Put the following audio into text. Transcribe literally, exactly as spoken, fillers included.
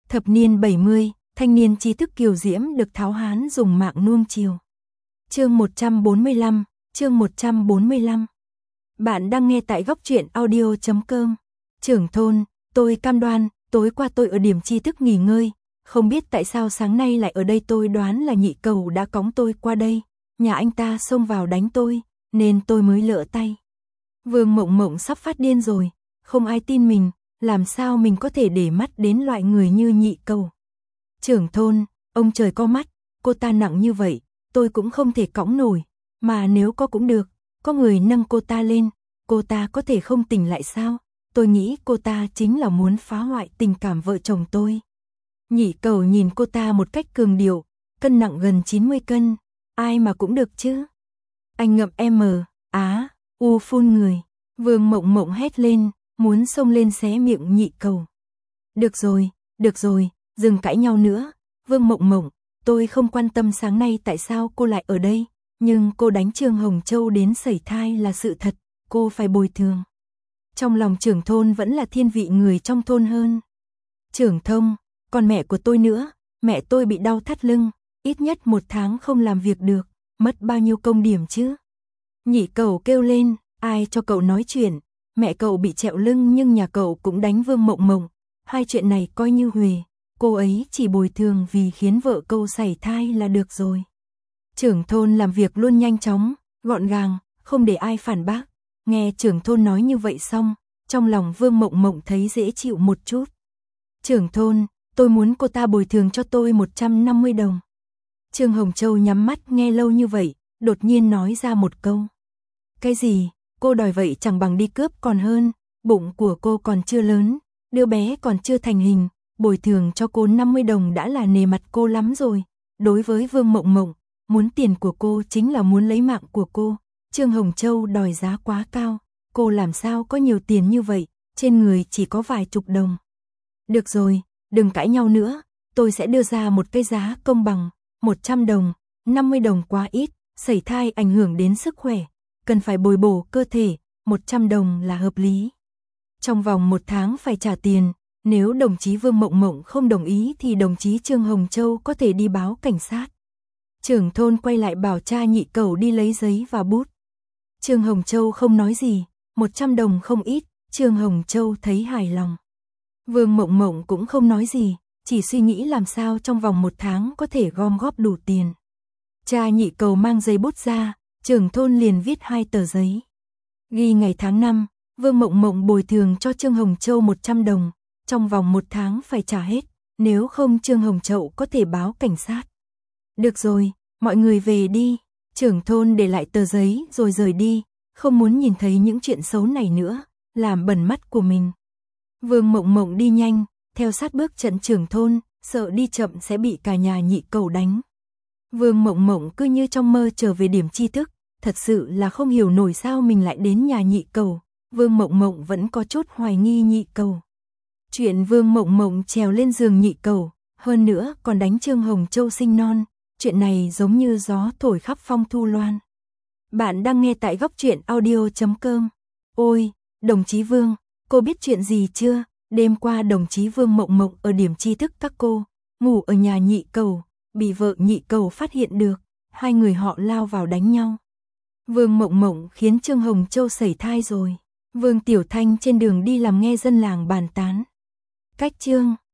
Thập niên bảy mươi, thanh niên trí thức kiều diễm được tháo hán dùng mạng nuông chiều. Chương một trăm bốn mươi lăm, chương một trăm bốn mươi lăm. Bạn đang nghe tại góc truyện audio chấm com. Trưởng thôn, tôi cam đoan, tối qua tôi ở điểm tri thức nghỉ ngơi, không biết tại sao sáng nay lại ở đây, tôi đoán là nhị cầu đã cõng tôi qua đây, nhà anh ta xông vào đánh tôi, nên tôi mới lỡ tay. Vương Mộng Mộng sắp phát điên rồi, không ai tin mình, làm sao mình có thể để mắt đến loại người như nhị cầu. Trưởng thôn, ông trời có mắt, cô ta nặng như vậy, tôi cũng không thể cõng nổi, mà nếu có cũng được, có người nâng cô ta lên, cô ta có thể không tỉnh lại sao? Tôi nghĩ cô ta chính là muốn phá hoại tình cảm vợ chồng tôi. Nhị cầu nhìn cô ta một cách cường điệu, cân nặng gần chín mươi cân, ai mà cũng được chứ. Anh ngậm M, á, u phun người, Vương Mộng Mộng hét lên, muốn xông lên xé miệng nhị cầu. Được rồi, được rồi, đừng cãi nhau nữa, Vương Mộng Mộng, tôi không quan tâm sáng nay tại sao cô lại ở đây, nhưng cô đánh Trương Hồng Châu đến sẩy thai là sự thật, cô phải bồi thường. Trong lòng trưởng thôn vẫn là thiên vị người trong thôn hơn. Trưởng thông, còn mẹ của tôi nữa, mẹ tôi bị đau thắt lưng, ít nhất một tháng không làm việc được, mất bao nhiêu công điểm chứ? Nhị cầu kêu lên, ai cho cậu nói chuyện, mẹ cậu bị trẹo lưng nhưng nhà cậu cũng đánh Vương Mộng Mộng, hai chuyện này coi như huề, cô ấy chỉ bồi thường vì khiến vợ cậu sẩy thai là được rồi. Trưởng thôn làm việc luôn nhanh chóng, gọn gàng, không để ai phản bác. Nghe trưởng thôn nói như vậy xong, trong lòng Vương Mộng Mộng thấy dễ chịu một chút. Trưởng thôn, tôi muốn cô ta bồi thường cho tôi một trăm năm mươi đồng. Trương Hồng Châu nhắm mắt nghe lâu như vậy, đột nhiên nói ra một câu. Cái gì, cô đòi vậy chẳng bằng đi cướp còn hơn, bụng của cô còn chưa lớn, đứa bé còn chưa thành hình, bồi thường cho cô năm mươi đồng đã là nề mặt cô lắm rồi. Đối với Vương Mộng Mộng, muốn tiền của cô chính là muốn lấy mạng của cô. Trương Hồng Châu đòi giá quá cao, cô làm sao có nhiều tiền như vậy, trên người chỉ có vài chục đồng. Được rồi, đừng cãi nhau nữa, tôi sẽ đưa ra một cái giá công bằng, một trăm đồng, năm mươi đồng quá ít, sẩy thai ảnh hưởng đến sức khỏe, cần phải bồi bổ cơ thể, một trăm đồng là hợp lý. Trong vòng một tháng phải trả tiền, nếu đồng chí Vương Mộng Mộng không đồng ý thì đồng chí Trương Hồng Châu có thể đi báo cảnh sát. Trưởng thôn quay lại bảo cha nhị cầu đi lấy giấy và bút. Trương Hồng Châu không nói gì, một trăm đồng không ít, Trương Hồng Châu thấy hài lòng. Vương Mộng Mộng cũng không nói gì, chỉ suy nghĩ làm sao trong vòng một tháng có thể gom góp đủ tiền. Cha nhị cầu mang giấy bút ra, trưởng thôn liền viết hai tờ giấy. Ghi ngày tháng năm, Vương Mộng Mộng bồi thường cho Trương Hồng Châu một trăm đồng, trong vòng một tháng phải trả hết, nếu không Trương Hồng Châu có thể báo cảnh sát. Được rồi, mọi người về đi. Trưởng thôn để lại tờ giấy rồi rời đi, không muốn nhìn thấy những chuyện xấu này nữa, làm bẩn mắt của mình. Vương Mộng Mộng đi nhanh, theo sát bước trận trưởng thôn, sợ đi chậm sẽ bị cả nhà nhị cầu đánh. Vương Mộng Mộng cứ như trong mơ trở về điểm tri thức, thật sự là không hiểu nổi sao mình lại đến nhà nhị cầu. Vương Mộng Mộng vẫn có chút hoài nghi nhị cầu. Chuyện Vương Mộng Mộng trèo lên giường nhị cầu, hơn nữa còn đánh Trương Hồng Châu sinh non. Chuyện này giống như gió thổi khắp phong thu loan. Bạn đang nghe tại góc truyện audio chấm com. Ôi, đồng chí Vương, cô biết chuyện gì chưa? Đêm qua đồng chí Vương Mộng Mộng ở điểm tri thức các cô, ngủ ở nhà nhị cầu, bị vợ nhị cầu phát hiện được, hai người họ lao vào đánh nhau. Vương Mộng Mộng khiến Trương Hồng Châu sẩy thai rồi. Vương Tiểu Thanh trên đường đi làm nghe dân làng bàn tán. Cách chương